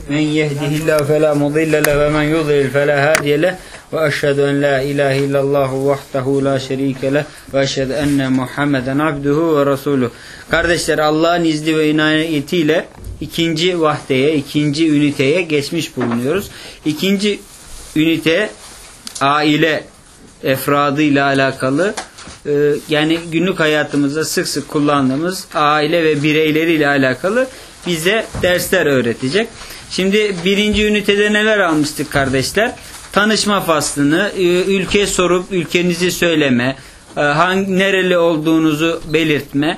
Men yehdihillahu fela mudille leh ve men yudlil fela hadiye leh ve eşhedü en la ilahe illallah vahdehu la şerike leh ve eşhedü enne Muhammeden abduhu ve resuluh. Kardeşler, Allah'ın izni ve inayetiyle ikinci vahdeye, ikinci üniteye geçmiş bulunuyoruz. İkinci ünite aile efradıyla alakalı, yani günlük hayatımızda sık sık kullandığımız aile ve bireyleriyle alakalı bize dersler öğretecek. Şimdi birinci ünitede neler almıştık kardeşler? Tanışma faslını, ülke sorup ülkenizi söyleme, nereli olduğunuzu belirtme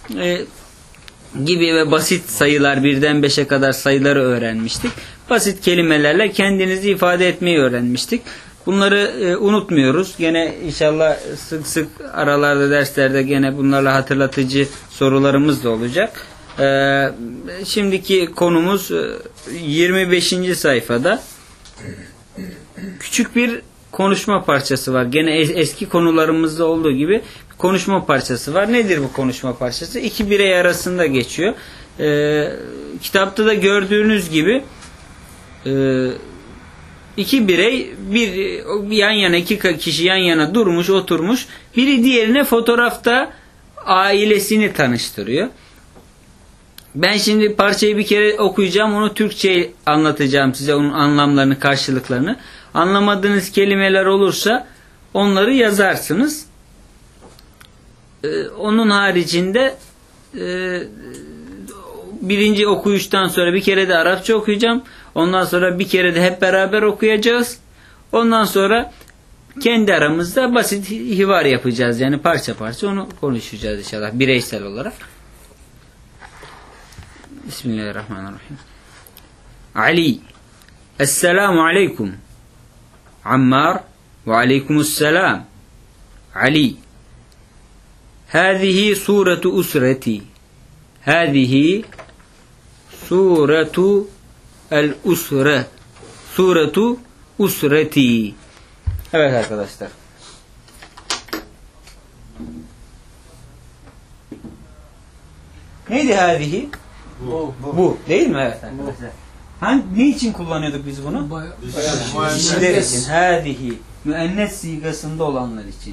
gibi ve basit sayılar, birden 5'e kadar sayıları öğrenmiştik. Basit kelimelerle kendinizi ifade etmeyi öğrenmiştik. Bunları unutmuyoruz. Gene inşallah sık sık aralarda, derslerde gene bunlarla hatırlatıcı sorularımız da olacak. Şimdiki konumuz 25. sayfada. Küçük bir konuşma parçası var. Gene eski konularımızda olduğu gibi konuşma parçası var. Nedir bu konuşma parçası? İki birey arasında geçiyor. Kitapta da gördüğünüz gibi iki birey yan yana, iki kişi yan yana durmuş, oturmuş. Biri diğerine fotoğrafta ailesini tanıştırıyor. Ben şimdi parçayı bir kere okuyacağım. Onu Türkçe anlatacağım size, onun anlamlarını, karşılıklarını. Anlamadığınız kelimeler olursa onları yazarsınız. Onun haricinde birinci okuyuştan sonra bir kere de Arapça okuyacağım. Ondan sonra bir kere de hep beraber okuyacağız. Ondan sonra kendi aramızda basit hivar yapacağız. Yani parça parça onu konuşacağız inşallah bireysel olarak. Bismillahirrahmanirrahim. Ali. Esselamu aleyküm. Ammar. Ve aleykümüsselam. Ali. Hâzihi sûretu usreti. Hâzihi sûretu el-usre. Sûretu usreti. Evet arkadaşlar. Neydi hâzihi? Bu. Değil mi? Evet arkadaşlar. Ne için kullanıyorduk biz bunu? Kişiler için. Hâzihi. Müennes sigasında olanlar için.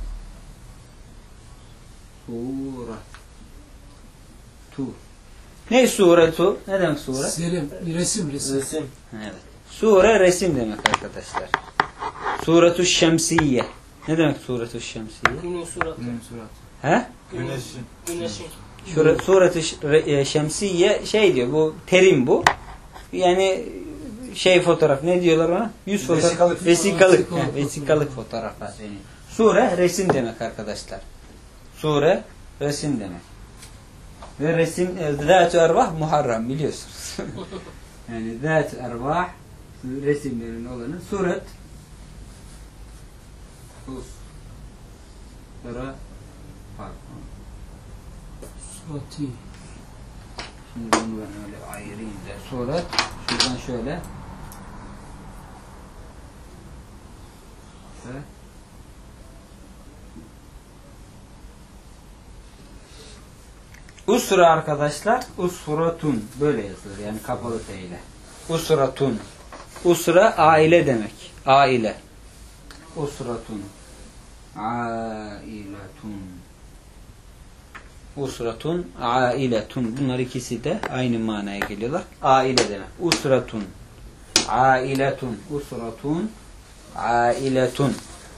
Suratu. Ne suretu? Ne demek sure? Resim. Evet. Sure resim demek arkadaşlar. Suratu şemsiye. Ne demek suratu şemsiye? Günün suratı. He? Güneşin. Suratu şemsiye şey diyor, bu terim bu. Yani fotoğraf, ne diyorlar ona? Yüz fotoğraf. Vesikalık fotoğraflar. Sure resim demek arkadaşlar. Sure resim demek. Ve resim zat-ı ervah muharram, biliyorsunuz. Yani zat-ı ervah resimlerin olanı suret. Surati. Şimdi bunu ben öyle ayırayım da. Suret. Şuradan şöyle. Usra arkadaşlar, usratun böyle yazılır, yani kapalı T ile. Usratun. Usra aile demek. Aile. Usratun. Ailetun. Usratun, ailetun. Bunlar ikisi de aynı manaya geliyorlar. Aile demek. Usratun. Ailetun. Usratun. Ailetun.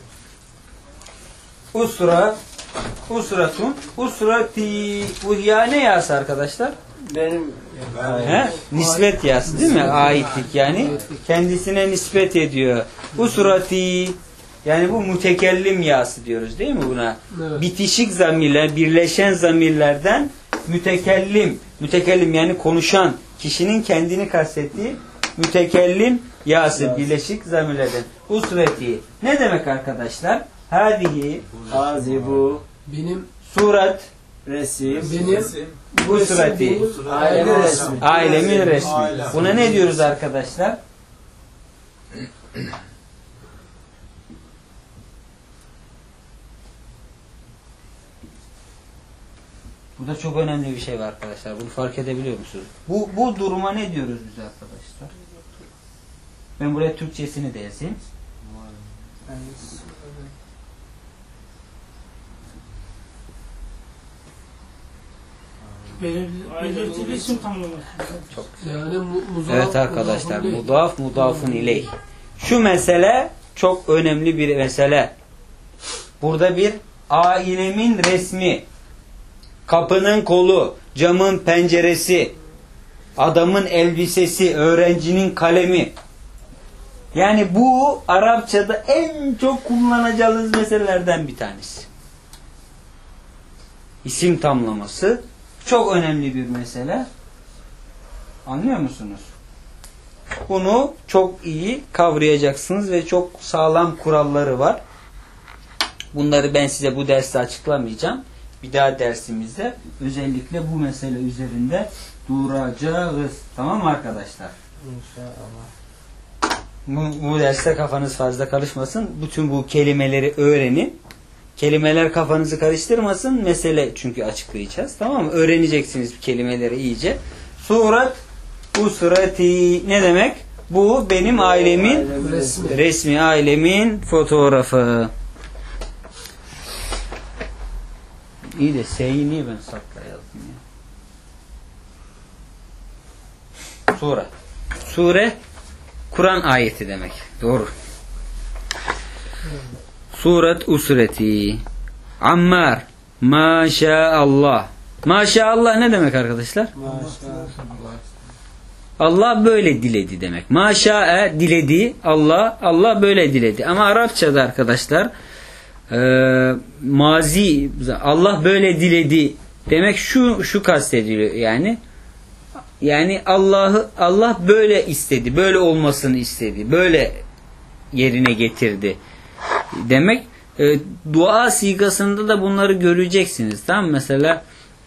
Usra. Usratun. Usrati. Bu ya ne yası arkadaşlar? Benim. Nispet yası değil mi? Aitlik yani. Kendisine nispet ediyor. Usrati. Yani bu mütekellim yası diyoruz değil mi buna? Evet. Bitişik zamirler, birleşen zamirlerden mütekellim. Mütekellim yani konuşan, kişinin kendini kastettiği mütekellim yası, birleşik zamirlerden. Usreti. Ne demek arkadaşlar? Hâzihi. Bu. Benim. Surat. Resim. Benim. Usreti. Ailemin resmi. Ailemin resmi. Buna ne diyoruz arkadaşlar? Burada çok önemli bir şey var arkadaşlar. Bunu fark edebiliyor musunuz? Bu duruma ne diyoruz biz arkadaşlar? Ben buraya Türkçesini de yazayım. Belirtili isim tamlaması. Çok Yani evet arkadaşlar, mudaf mudafun ileyh. Şu mesele çok önemli bir mesele. Burada bir ailemin resmi, kapının kolu, camın penceresi, adamın elbisesi, öğrencinin kalemi. Yani bu Arapçada en çok kullanacağınız meselelerden bir tanesi. İsim tamlaması çok önemli bir mesele. Anlıyor musunuz? Bunu çok iyi kavrayacaksınız ve çok sağlam kuralları var. Bunları ben size bu derste açıklamayacağım. Bir daha dersimizde özellikle bu mesele üzerinde duracağız. Tamam mı arkadaşlar? İnşallah. Bu derste kafanız fazla karışmasın. Bütün bu kelimeleri öğrenin. Kelimeler kafanızı karıştırmasın. Mesele çünkü açıklayacağız. Tamam mı? Öğreneceksiniz kelimeleri iyice. Surat usrati ne demek? Bu benim ailemin resmi ailemin fotoğrafı. İyi de S'yi niye ben sakla yazdım ya? Sure. Sure Kur'an ayeti demek. Doğru. Surat usreti. Ammar. Maşallah. Maşallah ne demek arkadaşlar? Allah böyle diledi demek. Maşa'e diledi. Allah böyle diledi. Ama Arapçada arkadaşlar mazi Allah böyle diledi demek şu kastediliyor yani. Yani Allah böyle istedi. Böyle olmasını istedi. Böyle yerine getirdi. Demek dua sigasında da bunları göreceksiniz. Tamam, mesela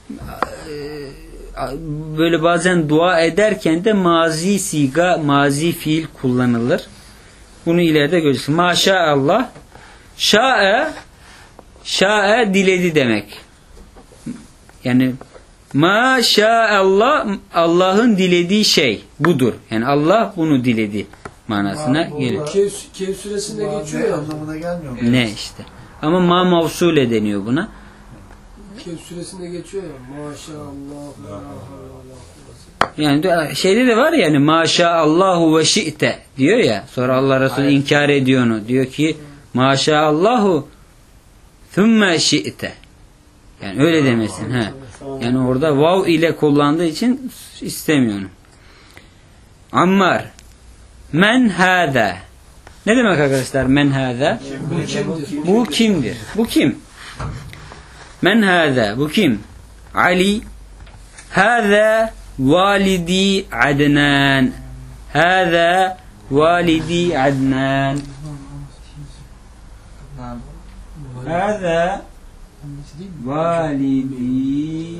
böyle bazen dua ederken de mazi siga, mazi fiil kullanılır. Bunu ileride göreceksiniz. Maşallah. Şa'e diledi demek. Yani maşallah Allah'ın dilediği şey budur. Yani Allah bunu diledi manasına geliyor. Kehf suresinde geçiyor ya. Anlamına gelmiyor mu? Ne işte. Ama ma mavsule deniyor buna. Kehf suresinde geçiyor ya. Maşallah. Yani şeyde de var yani maşallahu ve şi'te diyor ya. Sonra Allah Resulü inkar ediyor onu. Diyor ki maşallahu thumme şi'te. Yani öyle demesin. He. Yani orada vav ile kullandığı için istemiyor onu. Ammar. Men hâdâ. Ne demek arkadaşlar men hâdâ? Bu kimdir? Bu kim? Men hâdâ. Bu kim? Ali. Hâdâ validi Adnan. Hâdâ validi Adnan. Hâdâ validi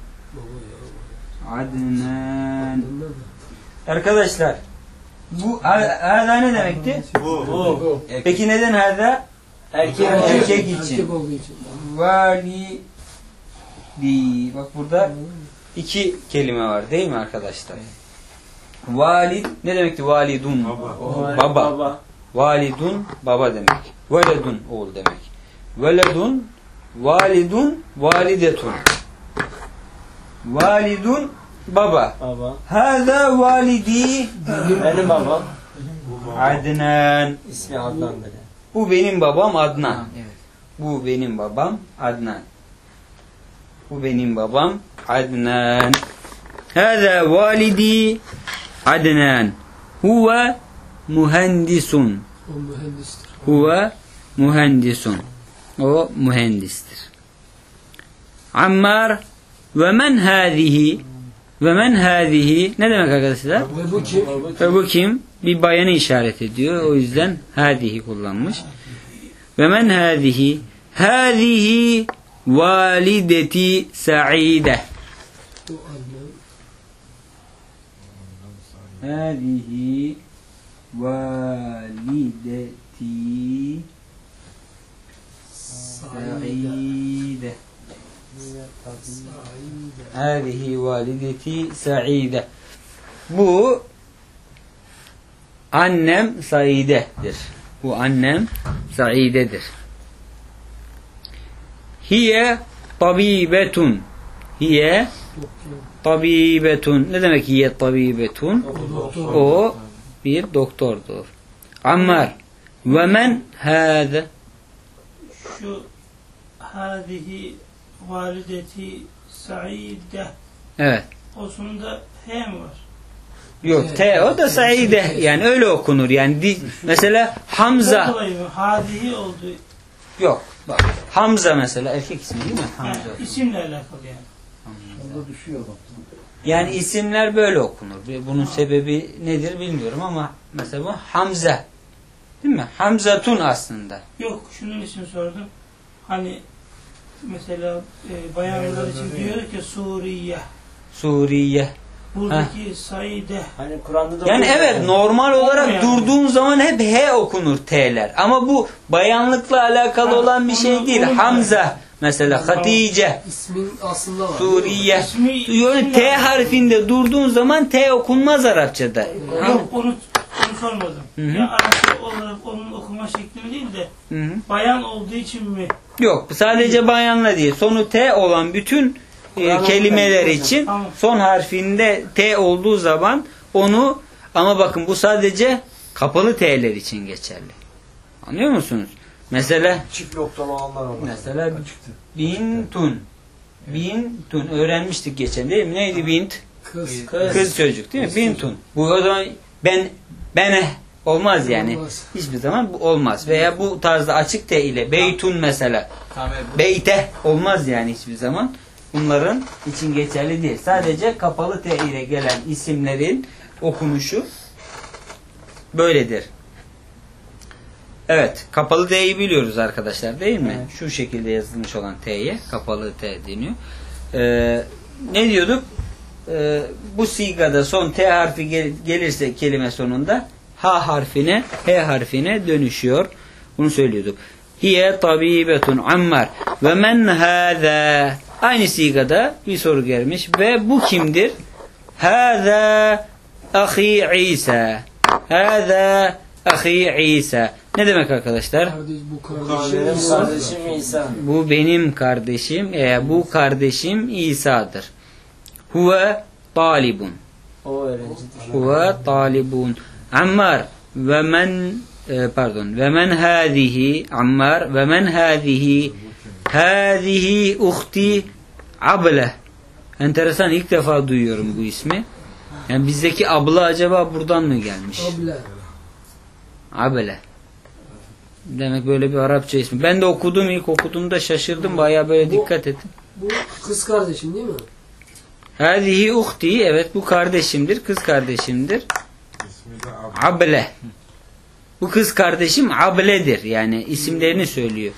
Adnan. Arkadaşlar bu hâdâ ne demekti? Bu. Peki neden hâdâ? Erkek için. Erkek olduğu için. Validi. Bak burada iki kelime var değil mi arkadaşlar? Valid ne demekti? Validun. Baba. Validun baba demek. Veledun oğul demek. Veledun validun validetun. Validun baba. Hâzâ validi Benim babam. Adnan. İsmi Adnan'dır. Bu benim babam Adnan. Bu benim babam Adnan. Bu benim babam Adnan. Hâzâ validi Adnan. Huve mühendisun. O mühendistir. Huve mühendisun. O mühendistir. Ammar ve men hâzihi. Ve men hâzihi ne demek arkadaşlar? Ve bu kim? Ve bu kim? Bir bayanı işaret ediyor. O yüzden hâzihi kullanmış. Ve men hâzihi? Hâzihi valideti Saide. O anne. Hâzihi valideti Saide. Hâzihi valideti Saide. Bu annem Saide'dir. Bu annem Saide'dir. Hiye tabibetun. Hiye tabibetun. Ne demek hiye tabibetun? O bir doktordur. Ammar. Ve men hâze. Şu hâzihi valideti Saide. Evet. O sonunda H mi var? Yok T o da Saide. Yani öyle okunur. Yani mesela Hamza. Dolayı mı? Hâzihi oldu. Yok. Bak. Hamza mesela erkek ismi değil mi? Hamza. Yani isimle alakalı yani. Yani isimler böyle okunur. Bunun sebebi nedir bilmiyorum ama mesela bu Hamza. Değil mi? Hamzatun aslında. Yok şunun için sordum. Hani mesela bayanlar için diyor ki Suriye. Suriye. Buradaki Saide. Hani Kur'an'da da Yani evet normal olarak Yani. durduğun zaman hep H okunur T'ler. Ama bu bayanlıkla alakalı olan bir şey değil. Hamza mesela Hatice. İsmin aslında var. Suriye. İsmi- Yani T harfinde durduğun zaman T okunmaz Arapçada. Yok onu sormadım. Hı hı. Ya Arapça olarak onun okuma şekli değil de Hı hı. bayan olduğu için mi? Yok sadece bayanla değil. Sonu T olan bütün kelimeler için Tamam. son harfinde T olduğu zaman onu ama bakın bu sadece kapalı T'ler için geçerli. Anlıyor musunuz? Mesela çift noktalı olanlar var. mesela bintun. Bintun öğrenmiştik geçen değil mi? Neydi bint? Kız. Kız çocuk değil mi? Bintun. Bu o zaman bene olmaz yani. Olmaz. Hiçbir zaman bu olmaz. Veya bu tarzda açık T ile beytun mesela. Beyte olmaz yani hiçbir zaman. Bunların için geçerli değil. Sadece kapalı T ile gelen isimlerin okunuşu böyledir. Evet. Kapalı T'yi biliyoruz arkadaşlar değil mi? Evet. Şu şekilde yazılmış olan T'ye kapalı T deniyor. Ne diyorduk? Bu sigada son T harfi gelirse kelime sonunda H harfine, H harfine dönüşüyor. Bunu söylüyorduk. Hiye tabibetun Ammar ve men hâzâ. Aynı sigada bir soru gelmiş ve bu kimdir? Hâzâ ahi İsa. Hâzâ ahi İsa. Ne demek arkadaşlar? Kardeş, bu Benim kardeşim. kardeşim İsa. Bu benim kardeşim. Bu kardeşim İsa'dır. Huve talibun. O öğrencidir. Huve talibun. Ammar ve men ve men hâzihi Ammar ve men hâzihi hâzihi uhti Able. Enteresan ilk defa duyuyorum bu ismi. Yani bizdeki abla acaba buradan mı gelmiş? Abla. Able. Demek böyle bir Arapça ismi. Ben de okudum ilk okuduğumda şaşırdım. Bayağı böyle dikkat ettim. Bu kız kardeşim değil mi? Hâzihi uhti. Evet bu kardeşimdir. Kız kardeşimdir. Able. Bu kız kardeşim Able'dir. Yani isimlerini söylüyor.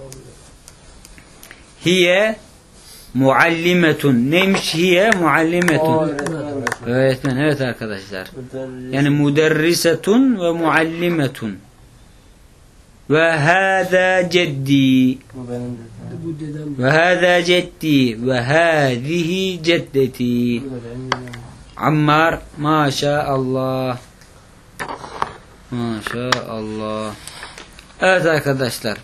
Hiye muallimetun. Neymiş hiye? O Muallimetun. öğretmen. Öğretmen. Evet arkadaşlar. Yani müderrisetun ve muallimetun. Ve hâzâ ceddi. Bu benim de. Bu dedem. Ve hâzâ ceddi. Ve hâzihi ceddeti. Bu da benim de. Ammar maşallah. Maşallah. Evet arkadaşlar.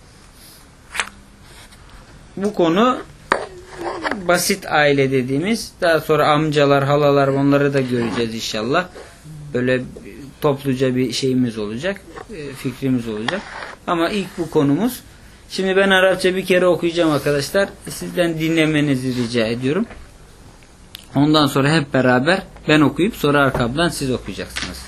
Bu konu basit aile dediğimiz, daha sonra amcalar, halalar, onları da göreceğiz inşallah. Böyle topluca bir şeyimiz olacak, fikrimiz olacak. Ama ilk bu konumuz. Şimdi ben Arapça bir kere okuyacağım arkadaşlar. Sizden dinlemenizi rica ediyorum. Ondan sonra hep beraber ben okuyup sonra arkamdan siz okuyacaksınız.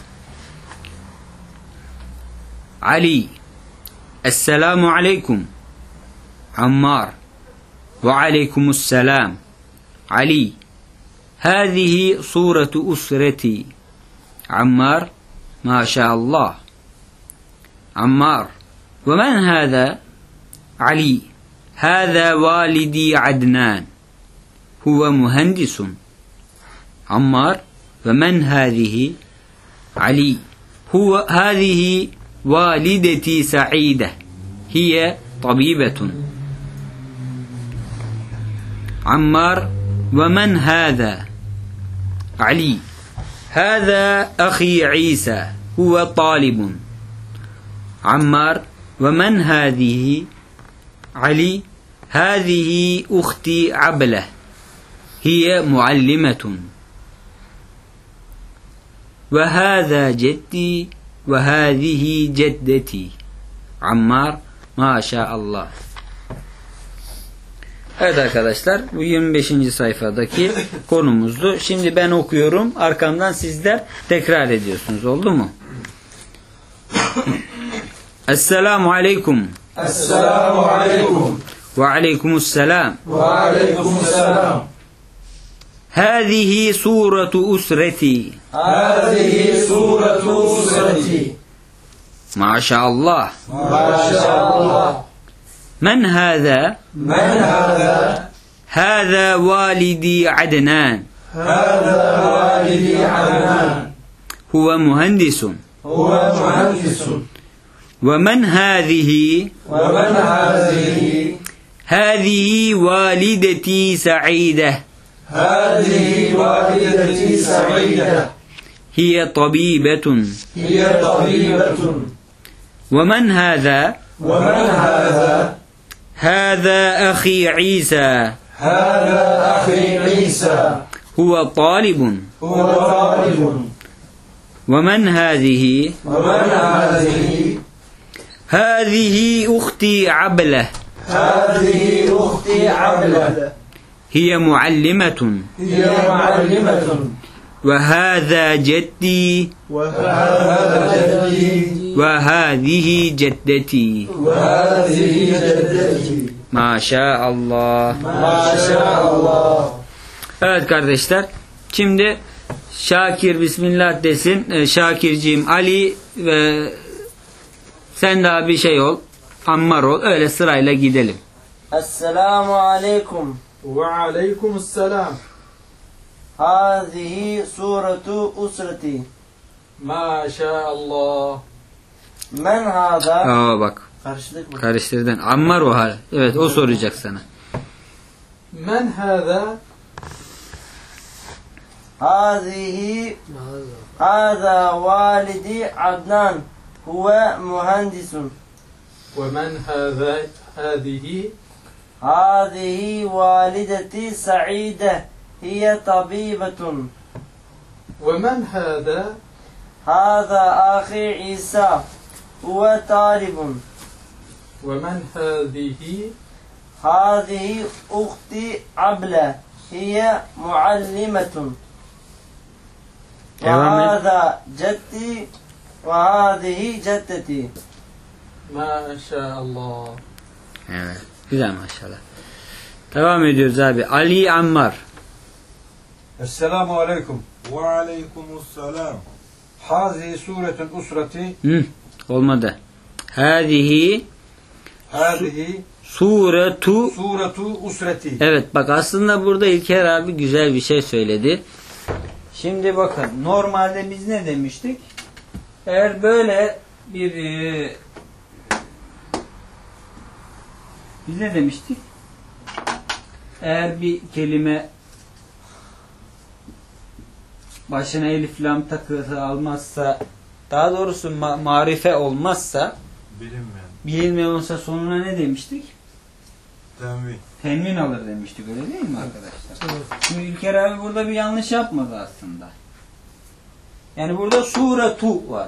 Ali. Esselamu aleyküm. Ammar. Ve aleykümüsselam. Ali. Hâzihi suratu usreti. Ammar. Maşallah. Ammar. Ve men hâzâ? Ali. Hâzâ validi Adnan. Huve mühendisun. Ammar. Ve men hâzihi? Ali. Huve hâzihi valideti Saide. Hiye tabibetun. عمار ومن هذا علي هذا أخي عيسى هو طالب عمار ومن هذه علي هذه أختي عبلة هي معلمة وهذا جدي وهذه جدتي Ammar maşallah. Evet arkadaşlar, bu 25. sayfadaki konumuzdu. Şimdi ben okuyorum, arkamdan sizler tekrar ediyorsunuz. Oldu mu? Esselamu aleyküm. Esselamu aleyküm. Ve aleykümüsselam. Ve aleykümüsselam. Hâzihi sûretu usreti. Hâzihi sûretu usreti. Maşallah. Maşallah. Men hâzâ? Men hâzâ? Hâzâ validi Adnan. Hâzâ validi Adnan. Huve mühendisun. Huve mühendisun. Ve men hâzihi? Ve men hâzihi? Hâzihi valideti Saide. Hâzihi valideti Saide. Hiye tabibetun. Hiye tabibetun. Ve men hâzâ? Ve men hâzâ? Hâzâ ahi İsa. Hâzâ ahi İsa. Huve talibun. Huve talibun. Ve men hâzihi? Ve men hâzihi? Hâzihi uhti Abله. Hâzihi uhti Abله. Hiye muallimetun. Hiye muallimetun. Ve hâzâ ceddi. وهذا جدي Ve hâzihi ceddeti. وهذه جدتي Maşallah. ما شاء الله. Evet kardeşler. Şimdi Şakir Bismillah desin. Şakirciğim Ali ve sen daha bir şey ol. Ammar ol. Öyle sırayla gidelim. Esselamu aleyküm. وعليكم السلام. Hâzihi sûretu usreti. ما شاء الله. Men hâzâ? Aa bak. Karıştık mı? Karıştırdın. Ammar o hal. Evet o soracak sana. من هذا؟ Hâzihi hâzâ validi Adnan. Huve mühendisun. ومن هذا؟ هذه؟ Hâzihi valideti Saide. Hiye tabibetun. ومن هذا؟ Hâzâ ahi İsa. Huve talibun. ومن هذه؟ هذه أختي عبلة هي معلمة وهذا جدي وهذه جدتي ما شاء الله. Evet. Güzel maşallah. Devam ediyoruz abi. Ali Ammar. Esselamu aleyküm. Aleykümselam. Hazihi suretun usreti. Olmadı. Hâzihi Hazihi suretu. suretu usreti. Evet bak aslında burada İlker abi güzel bir şey söyledi. Şimdi bakın normalde biz ne demiştik? Eğer böyle bir biz ne demiştik? Eğer bir kelime başına elif lam takısı almazsa, daha doğrusu marife olmazsa, bilinmeyen olsa sonuna ne demiştik? Tenvin. Tenvin alır demiştik, öyle değil mi arkadaşlar? Şimdi İlker abi burada bir yanlış yapmadı aslında. Yani burada suretu var.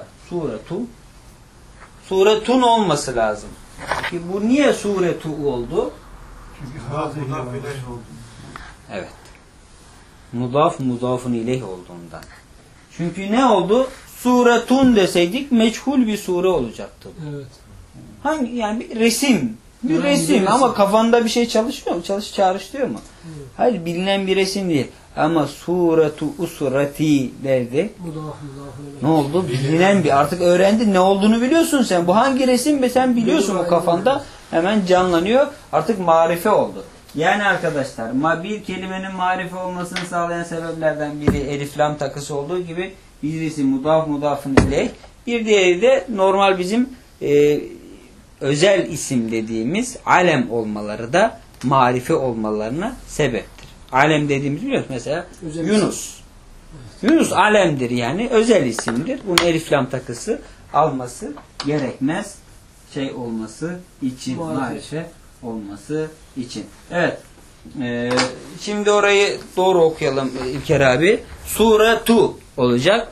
Suretun olması lazım. Ki bu niye suretu oldu? Çünkü mudaf ileyh oldu. Evet. Mudafun ileyh olduğundan. Çünkü ne oldu? Suretun deseydik meçhul bir sure olacaktı. Evet. Hangi yani bir resim. Bir Yani resim bir resim. ama kafanda bir şey çalışmıyor mu? Çağrıştırıyor mu? Evet. Hayır, bilinen bir resim değil. Ama suretu usrati derdi. Ne oldu? Bilinen bir. Artık öğrendin, ne olduğunu biliyorsun sen. Bu hangi resim be, sen biliyorsun o kafanda. Hemen canlanıyor. Artık marife oldu. Yani arkadaşlar bir kelimenin marife olmasını sağlayan sebeplerden biri elif lam takısı olduğu gibi birisi mudafun ileyh. Bir diğeri de normal bizim özel isim dediğimiz alem olmaları da marife olmalarına sebeptir. Alem dediğimiz biliyoruz mesela Özel Yunus. Yunus alemdir yani özel isimdir. Bunun elif lam takısı alması gerekmez. Şey olması için, marife olması için. Evet. Şimdi orayı doğru okuyalım İlker abi. Suratu olacak.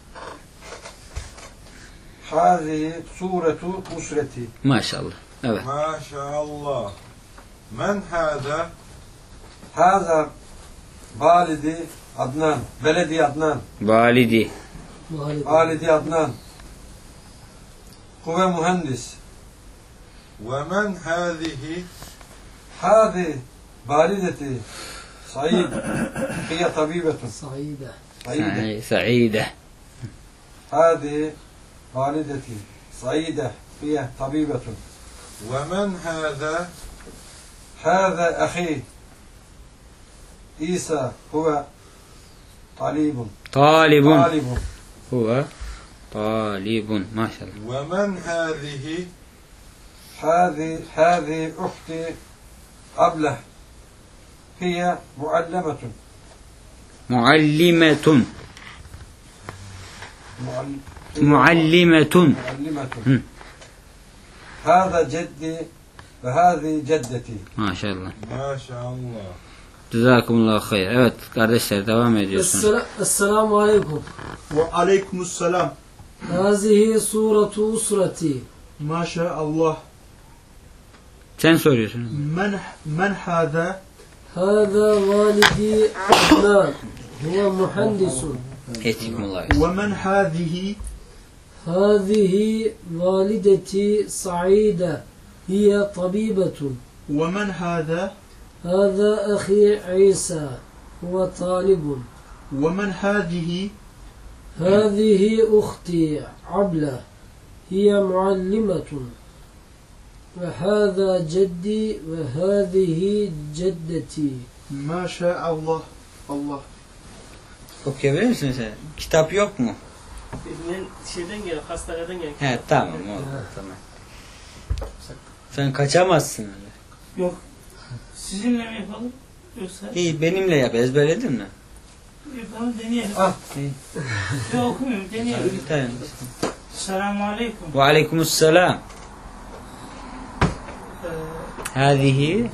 Hâzihi suretu usreti. Maşallah. Evet. Maşallah. Men hâda Hâzâ validi Adnan. Beledi Adnan. Validi. Validi Adnan. Huve mühendis. ve men hâzihi Hâzi valideti Said. Hiye tabibetun. Saide. Saide. Saide. Hâzi valideti Saide. Hiye tabibetun. ve men hâzâ Hâzâ ahî İsa huve talibun. Talibun. Talibun. Huve talibun. Maşallah. ve men hâzihi هذه أختي أبلة هي معلمة. Muallimetun. معلمة. Hı. هذا جدي وهذه جدتي. Maşallah. maşallah. Cezakumullahu hayır. Evet kardeşler devam ediyorsunuz. Esselamu aleyküm. Ve aleykümselam. Hazihi suratu usrati. Maşallah. Sen soruyorsun. Men hâzâ. Hâzâ validi Adnan. Huve muhandisun. Etikumullah. Ve men hâzihi. Hâzihi valideti Saide. Hiye tabibetun. Ve men hâzâ. Hâzâ ahi İsa. Huve talibun. Ve men hâzihi. هذه أختي عبلة هي معلمة وهذا جدي وهذه جدتي. Maşallah. Allah. Okuyabilir misin sen? Kitap yok mu? Benim şeyden gel, hastaneden gel. He tamam oldu. Tamam. Sen kaçamazsın öyle. Yok. Sizinle mi yapalım? Yoksa İyi benimle yap. Ezberledin mi? yapalım, deneyelim. İyi. Yok okumuyorum, deneyelim. Bir tane. Selamun aleyküm. Ve aleykümselam. Hâzihi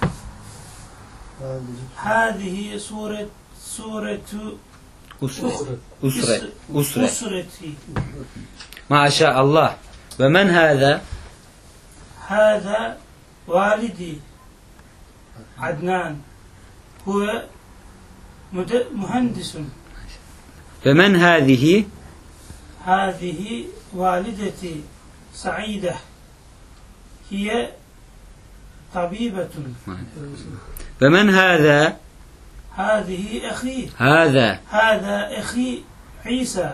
Hâzihi suretu usre. usreti. Maşallah. Ve men hâzâ Hâzâ validi Adnan. Huve mühendisun. ve men hâzihi هذه والدتي سعيدة هي طبيبة. ve men hâzâ هذه أخي. hâzâ هذا أخي عيسى.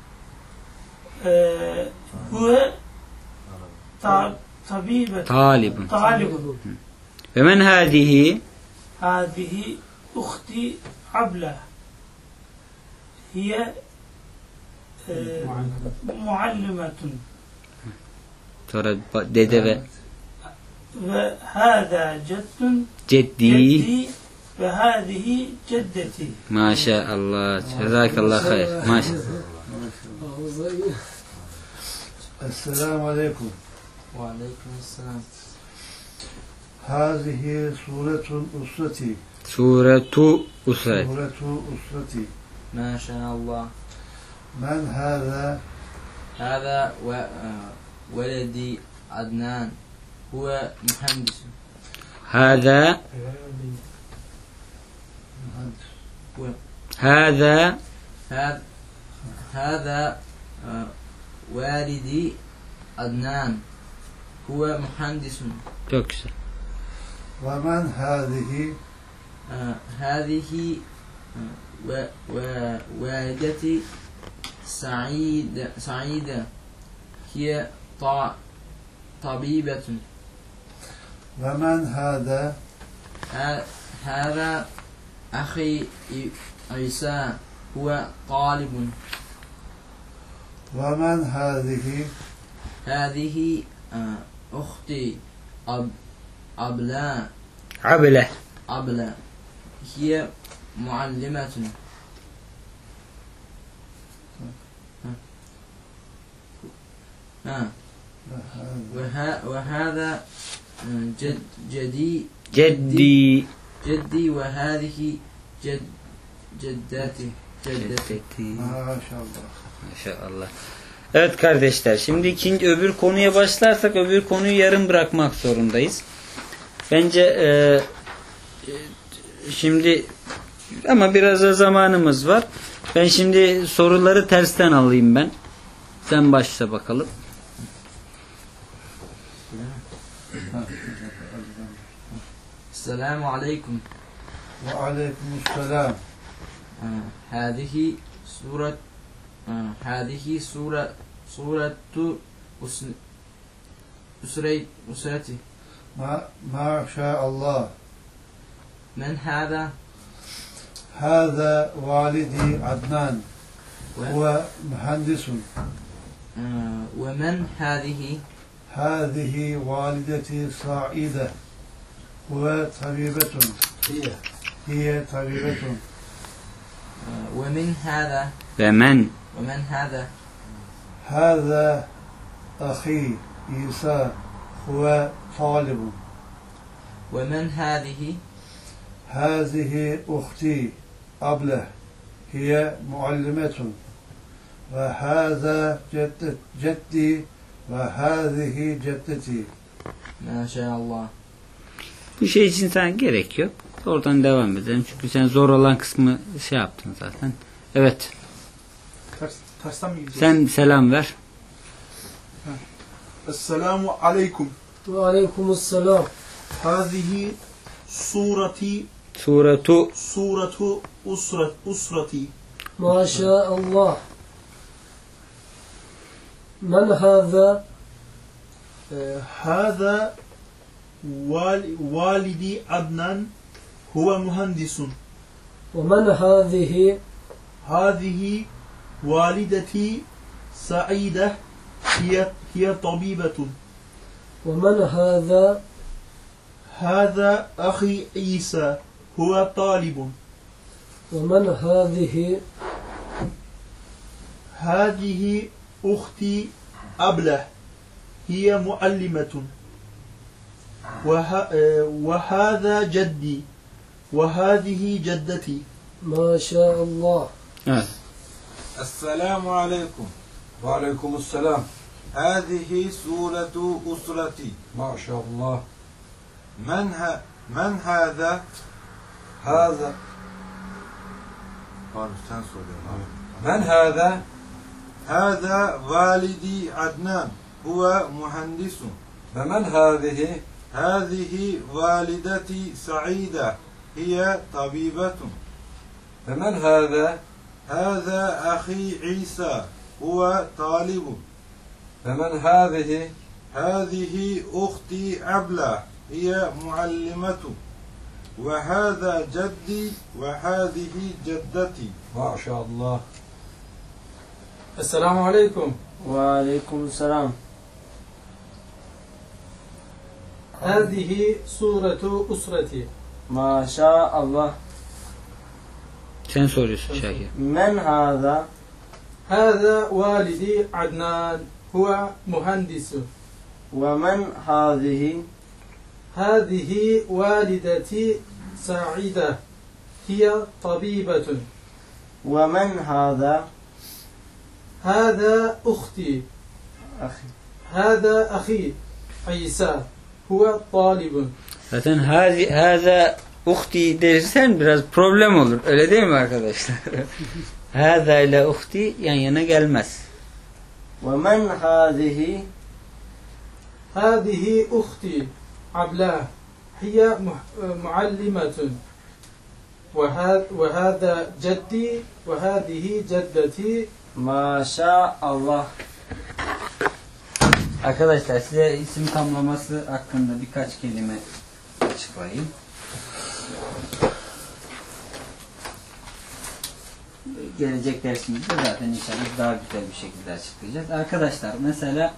هو طبيبة talibun. طالب. ve men hâzihi هذه أختي عبلة هي معلمة. sonra dede ve وهذا جد ceddi. جدي وهذه جدتي. Maşallah. Cezakallah hayır. Maşallah. Esselamu aleyküm. Aleykümselam. Hazihi suretun usreti. Suretu usret. Suretu usreti. Maşallah. Men hâzâ. هذا ولدي عدنان هو مهندس. Hâzâ hâzâ هذا والدي عدنان هو مهندس. çok güzel. Ve men hâzihi. هذه والدتي سعيدة هي طبيبة. Ve men hâzâ. هذا أخي عيسى هو طالب. Ve men hâzihi. هذه أختي أبلة Abele. عبلة هي معلمة وهذا جدي وهذه جدتي Maşallah. Maşallah. Evet kardeşler, şimdi öbür konuya başlarsak öbür konuyu yarım bırakmak zorundayız. Bence şimdi ama biraz da zamanımız var. Ben şimdi soruları tersten alayım ben. Sen başla bakalım. السلام عليكم Ve aleykümselam. هذه سورة أسرتي Maşallah. من هذا Hâzâ validi Adnan. Huve mühendisun. ومن هذه Hâzihi valideti Saide. Huve tabibetun. Hiye tabibetun. ومن هذا Ve ومن هذا Hâzâ ahi İsa. Huve talibun. ومن هذه Hâzihi uhti ableh. Hiye muallimetun. Ve hâzâ ceddi ve hâzihi ceddeti. ما شاء الله. bu şey için sen gerek yok. Oradan devam edelim. Çünkü sen zor olan kısmı şey yaptın zaten. Evet. Tersten mi gideceğiz? Sen selam ver. Esselamu aleyküm. Ve aleykümselam. Hâzihi surati Suratu usrati. Maşallah. Men hâzâ Hâzâ validi Adnan huve mühendisun. ve men hâzihi Hâzihi valideti Saide hiye tabibetun. ve men hâzâ Hâzâ ahi İsa huve talibun. ve men hâzihi Hâzihi uhti ableh hiye muallimetun. وهذا جدي وهذه جدتي. Maşallah. Evet. Esselamu aleyküm. Ve aleykümselam. Hâzihi sûretu usrati. Maşallah. Men hâzâ. Hâzâ. Pardon sen soruyorsun abi. Men hâzâ. Hâzâ validi Adnan. Huve mühendisun. Ve men hâzihi. Hâzihi valideti Saide. Hiye tabibetun. Ve men hâzâ. Hâzâ ahi İsa. Huve talibun. Ve men hâzihi. Hâzihi uhti abla. Hiye muallimetun. Ve hâzâ ceddi ve hâzihi ceddeti. Maşallah. Esselamu aleyküm. Ve aleykümselam. Hâzihi suretu usreti. Maşallah. Sen soruyorsun Şakir. Men hâzâ Hâzâ validi Adnan huve mühendisun. ve men hâzihi Hâzihi valideti Saide hiye tabibetun. ve men hâzâ Hâzâ uhti. Hâzâ ahi İsa huve talibun. Zaten haza uhti dersen biraz problem olur. Öyle değil mi arkadaşlar? Haza ile uhti yan yana gelmez. ve men hâzihi هذه أختي عبلة هي معلمة وهذا جدي وهذه جدتي. Maşallah. Arkadaşlar size isim tamlaması hakkında birkaç kelime açıklayayım. Gelecek dersimizde zaten inşallah daha güzel bir şekilde açıklayacağız. Arkadaşlar mesela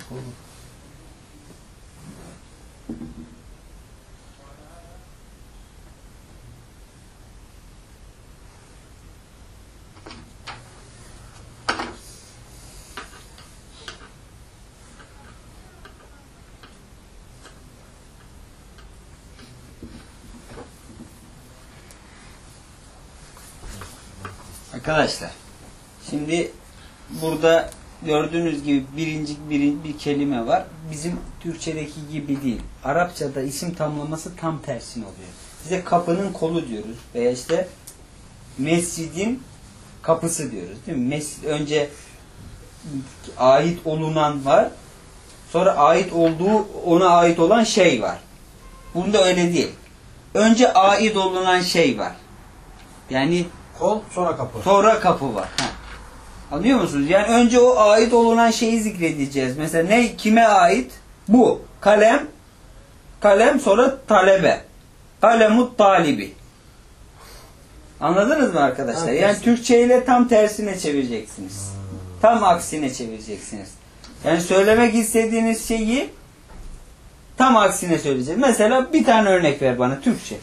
Arkadaşlar, şimdi burada gördüğünüz gibi bir kelime var. Bizim Türkçedeki gibi değil. Arapçada isim tamlaması tam tersine oluyor. Bize kapının kolu diyoruz veya işte mescidin kapısı diyoruz, değil mi? Mescid önce ait olunan var. Sonra ait olduğu, ona ait olan şey var. Bunda öyle değil. Önce ait olunan şey var. Yani Kol sonra kapı. sonra kapı var. Ha. Anlıyor musunuz? Yani önce o ait olunan şeyi zikredeceğiz. Mesela ne? Kime ait? Bu. Kalem. Kalem sonra talebe. Kalemut talibi. Anladınız mı arkadaşlar? Yani Türkçe ile tam tersine çevireceksiniz. Tam aksine çevireceksiniz. Yani söylemek istediğiniz şeyi tam aksine söyleyeceğiz. Mesela bir tane örnek ver bana Türkçe.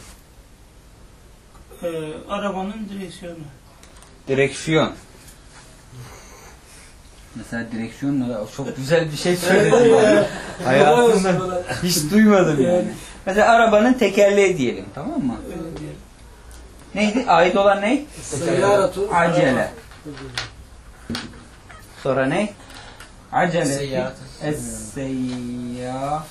Arabanın direksiyonu. Direksiyon. Mesela direksiyonla çok güzel bir şey söyledim. Hayatımda hiç duymadım yani. Mesela arabanın tekerleği diyelim, tamam mı? Neydi? Ait olan ne? Acele. Sonra ne? Acele. Es-seyyarati.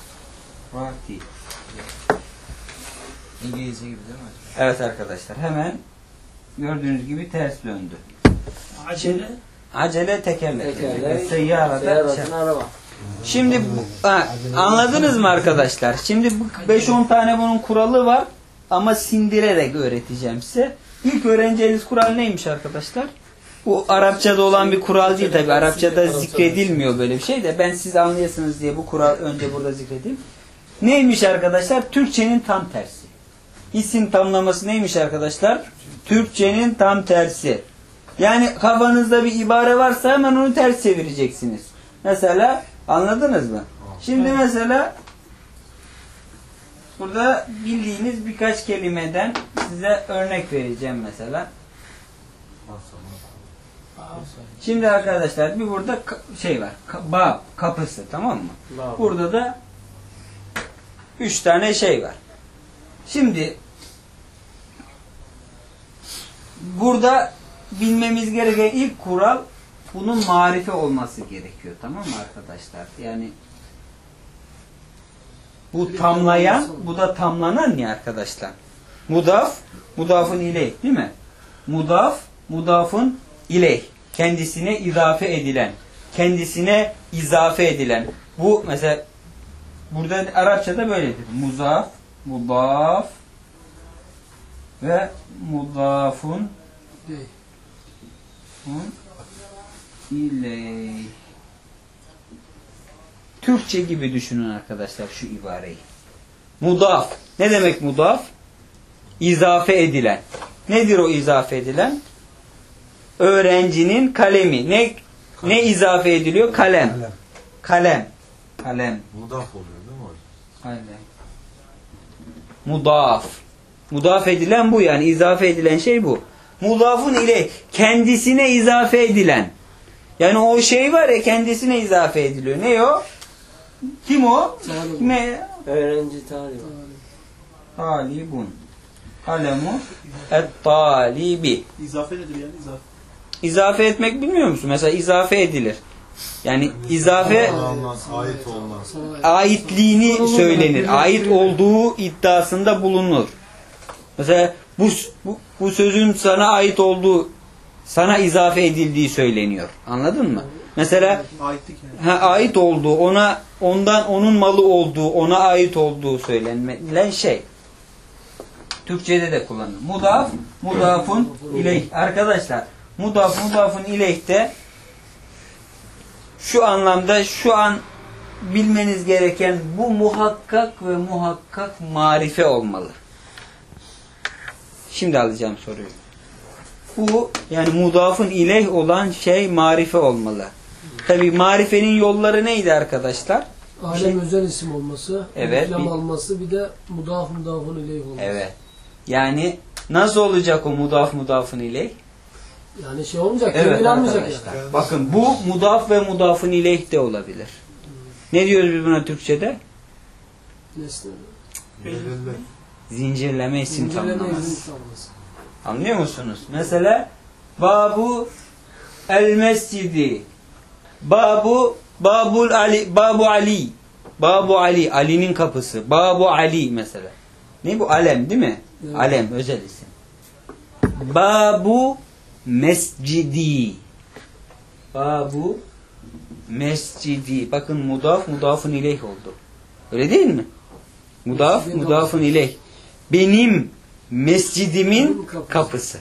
İngilizce gibi değil mi? Evet arkadaşlar, hemen gördüğünüz gibi ters döndü. Acele. Acele tekerlek. Tekerlek, Seyyarati. araba. Şimdi anladınız mı arkadaşlar? Şimdi 5-10 tane bunun kuralı var ama sindirerek öğreteceğim size. İlk öğreneceğiniz kural neymiş arkadaşlar? Bu Arapçada olan bir kural değil tabi. Arapçada zikredilmiyor böyle bir şey de. Ben siz anlayasınız diye bu kural önce burada zikredeyim. Neymiş arkadaşlar? Türkçenin tam tersi. İsim tamlaması neymiş arkadaşlar? Türkçenin tam tersi. Yani kafanızda bir ibare varsa hemen onu ters çevireceksiniz. Mesela anladınız mı? Şimdi mesela burada bildiğiniz birkaç kelimeden size örnek vereceğim mesela. Şimdi arkadaşlar bir burada şey var. Bab, kapısı, tamam mı? Burada da 3 tane şey var. Şimdi burada bilmemiz gereken ilk kural bunun marife olması gerekiyor. Tamam mı arkadaşlar? Yani bu tamlayan, bu da tamlanan ya arkadaşlar. Mudaf, mudafın ileyh değil mi? Mudaf, mudafın ileyh. Kendisine izafe edilen. Kendisine izafe edilen. Bu mesela burada Arapçada böyledir. Muzaf, mudaf ve mudafun ileyh. Türkçe gibi düşünün arkadaşlar şu ibareyi. Mudaf. Ne demek mudaf? İzafe edilen. Nedir o izafe edilen? Öğrencinin kalemi. Ne izafe ediliyor? Kalem. Kalem. Kalem. Mudaf oluyor değil mi hocam? Aynen. Mudaf. Mudaf edilen bu yani. İzafe edilen şey bu. Mudafun ile kendisine izafe edilen. Yani o şey var ya kendisine izafe ediliyor. Ne o? Kim o? Kime? Öğrenci talibı. Talibun. Kalemu et-talibi. İzafe nedir yani? İzafe. İzafe etmek bilmiyor musun? Mesela izafe edilir. Yani izafe Ait olmaz. aitliğini söylenir. Ait olduğu iddiasında bulunur. Mesela bu sözün sana ait olduğu, sana izafe edildiği söyleniyor. Anladın mı? Mesela Aitlik yani. ait olduğu, onun malı olduğu, ona ait olduğu söylenilen şey. Türkçede de kullanılır. Mudaf, mudafun ileyh. Arkadaşlar, mudaf, mudafun ileyh de şu anlamda şu an bilmeniz gereken bu muhakkak ve muhakkak marife olmalı. Şimdi alacağım soruyu. Bu yani mudafın ileyh olan şey marife olmalı. Tabi marifenin yolları neydi arkadaşlar? Alem özel isim olması, Evet, yüklem bir- alması, bir de mudafun ileyh olması. Evet. Yani nasıl olacak o mudafun ileyh? Yani şey olmayacak, Evet kendini almayacak arkadaşlar. yani. Bakın bu mudaf ve mudafun ileyh de olabilir. Ne diyoruz biz buna Türkçe'de? Nesne. Belirli. Zincirleme isim Zincirleme tanımlaması. isim tanımlaması. Anlıyor musunuz? Mesela babu el mescidi, babu Ali, Ali'nin kapısı, babu Ali mesela. Ne bu? Alem değil mi? Evet. Alem özel isim. Babu mescidi, babu mescidi. Bakın mudafun ileyh oldu. Öyle değil mi? Mudafun ileyh. Benim mescidimin kapısı.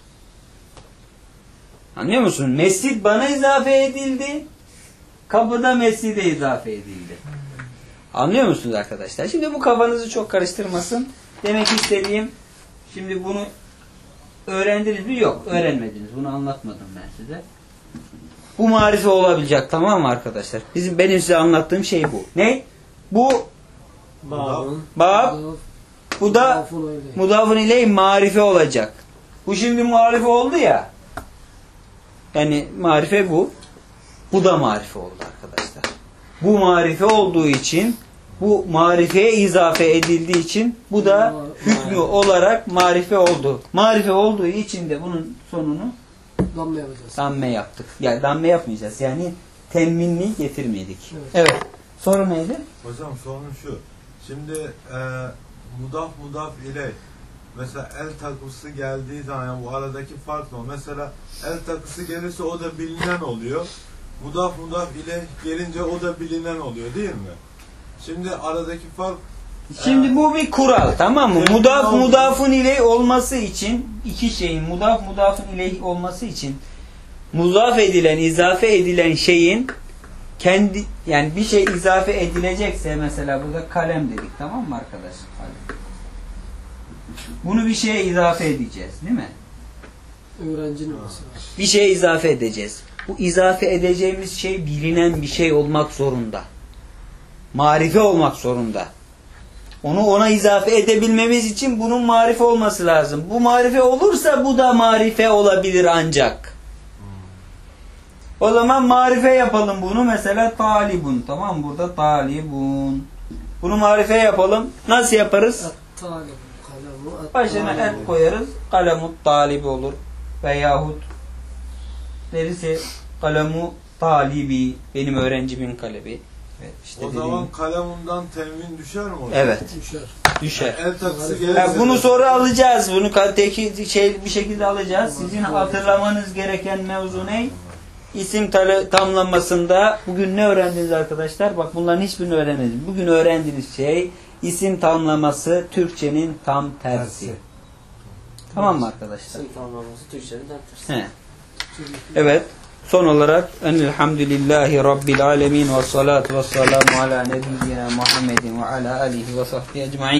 Anlıyor musun? Mescid bana izafe edildi. Kapıda mescide izafe edildi. Anlıyor musunuz arkadaşlar? Şimdi bu kafanızı çok karıştırmasın. Demek istediğim, şimdi bunu öğrendiniz mi? Yok, öğrenmediniz. Bunu anlatmadım ben size. Bu marife olabilecek, tamam mı arkadaşlar? Benim size anlattığım şey bu. Ne? Bu Babun. bab, bu da Mudafun ileyh. mudafun ileyh marife olacak. Bu şimdi marife oldu ya. Yani marife bu. Bu da marife oldu arkadaşlar. Bu marife olduğu için, bu marifeye izafe edildiği için bu da hükmü olarak marife oldu. Marife olduğu için de bunun sonunu Damme yapacağız. damme yaptık. Yani damme yapmayacağız. Yani temminliği getirmedik. Evet. Evet. Soru neydi? Hocam sorun şu. Şimdi mudaf ile mesela el takısı geldiği zaman yani bu aradaki fark ne? Mesela el takısı gelirse o da bilinen oluyor. Mudaf ile gelince o da bilinen oluyor değil mi? Şimdi aradaki fark Şimdi bu bir kural, tamam mı? Evet, Mudafun ileyh olması için iki şeyin mudafun ileyh olması için muzaf edilen, izafe edilen şeyin kendi, yani bir şey izafe edilecekse, mesela burada kalem dedik, tamam mı arkadaşlar? Bunu bir şeye izafe edeceğiz, değil mi? Öğrencinin mesela. Bir şeye izafe edeceğiz. Bu izafe edeceğimiz şey bilinen bir şey olmak zorunda. Marife olmak zorunda. Ona izafe edebilmemiz için bunun marife olması lazım. Bu marife olursa bu da marife olabilir ancak. O zaman marife yapalım bunu. Mesela talibun. Tamam mı? Burada talibun. Bunu marife yapalım. Nasıl yaparız? Talibun, kalemu, Başına et koyarız. Kalemut talibi olur. Veyahut derisi kalemu talibi. Benim öğrencimin kalemi. Evet, işte o zaman kalemundan temin düşer mi hocam? evet. düşer. Düşer. El takısı Yani gelirse bunu sonra alacağız. Bunu bir şekilde alacağız. Sizin hatırlamanız gereken mevzu ne? İsim tamlamasında bugün ne öğrendiniz arkadaşlar? Bak bunların hiçbirini öğrenmediniz. Bugün öğrendiğiniz şey isim tamlaması Türkçenin tam tersi. Tamam mı arkadaşlar? İsim tamlaması Türkçenin tam tersi. He. Evet. Son olarak elhamdülillahi rabbil alemin ve salatu ve selamu ala nebiyyina Muhammedin ve ala alihi ve sahbihi ecmaîn.